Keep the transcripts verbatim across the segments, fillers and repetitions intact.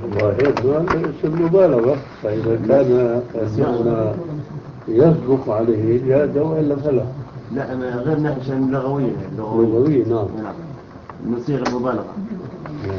والله اسم مبالغة، فإذا كان المعنى يصدق عليه جاز وإلا فلا. لا أنا غير ناحية لغوية. لغوية نعم. نعم من صيغ المبالغة. نعم.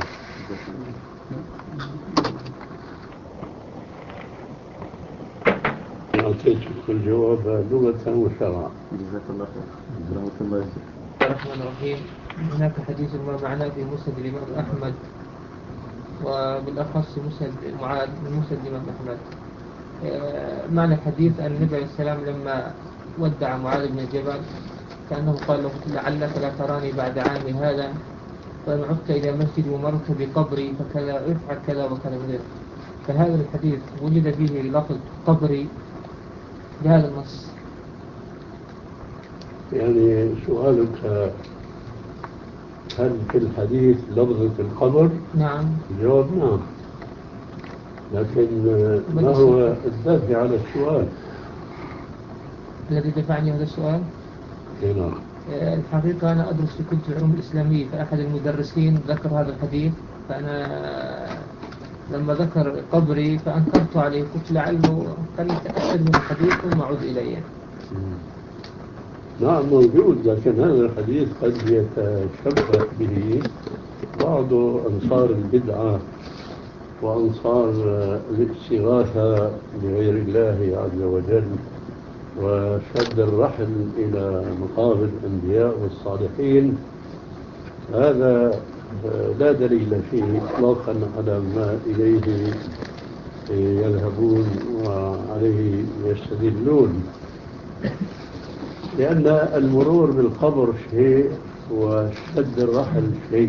أعطيتك الجواب لغة وشرعا. جزاك الله خير. رحمة الله يسلمك. الرحمن الرحيم. هناك حديث ما معناه في مسند الإمام أحمد، وبالأخص مسند معاذ من مسند الإمام أحمد. معنى الحديث أن النبي عليه السلام لما ودع معاذ بن جبل كأنه قال له لعلك لا تراني بعد عامي هذا، فإن عدت إلى مسجد ومرت بقبري فكذا افعل كذا وكذا وكذا. فهذا الحديث وجد فيه لفظ قبري بهذا النص. يعني سؤالك هل في الحديث لفظة القبر؟ نعم. الجواب نعم، لكن ما هو الدافع على السؤال؟ الذي دفعني هذا السؤال؟ نعم. الحقيقة أنا أدرس في كلية العلوم الإسلامية، فأحد المدرسين ذكر هذا الحديث، فأنا لما ذكر قبري فأنكرت عليه، قلت لعله قال يتأكد من الحديث ثم عد إليه. نعم موجود، لكن هذا الحديث قد يتشبه به بعض أنصار البدعة وأنصار الاستغاثة بغير الله عز وجل وشد الرحل إلى مقابر الأنبياء والصالحين. هذا لا دليل فيه إطلاقا على ما إليه يذهبون وعليه يستدلون، لأن المرور بالقبر شيء وشد الرحل شيء،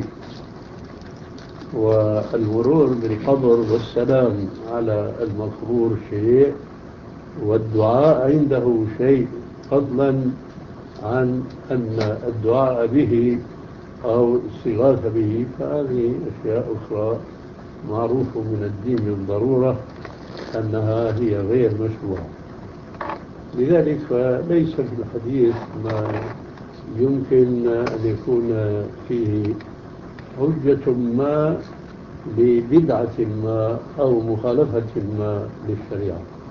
والمرور بالقبر والسلام على المقبور شيء، والدعاء عنده شيء، فضلا عن أن الدعاء به أو الاستغاثة به فهذه أشياء أخرى معروفة من الدين بالضرورة أنها هي غير مشروعة. لذلك فليس في الحديث ما يمكن أن يكون فيه حجة ما لبدعة ما أو مخالفة ما للشريعة.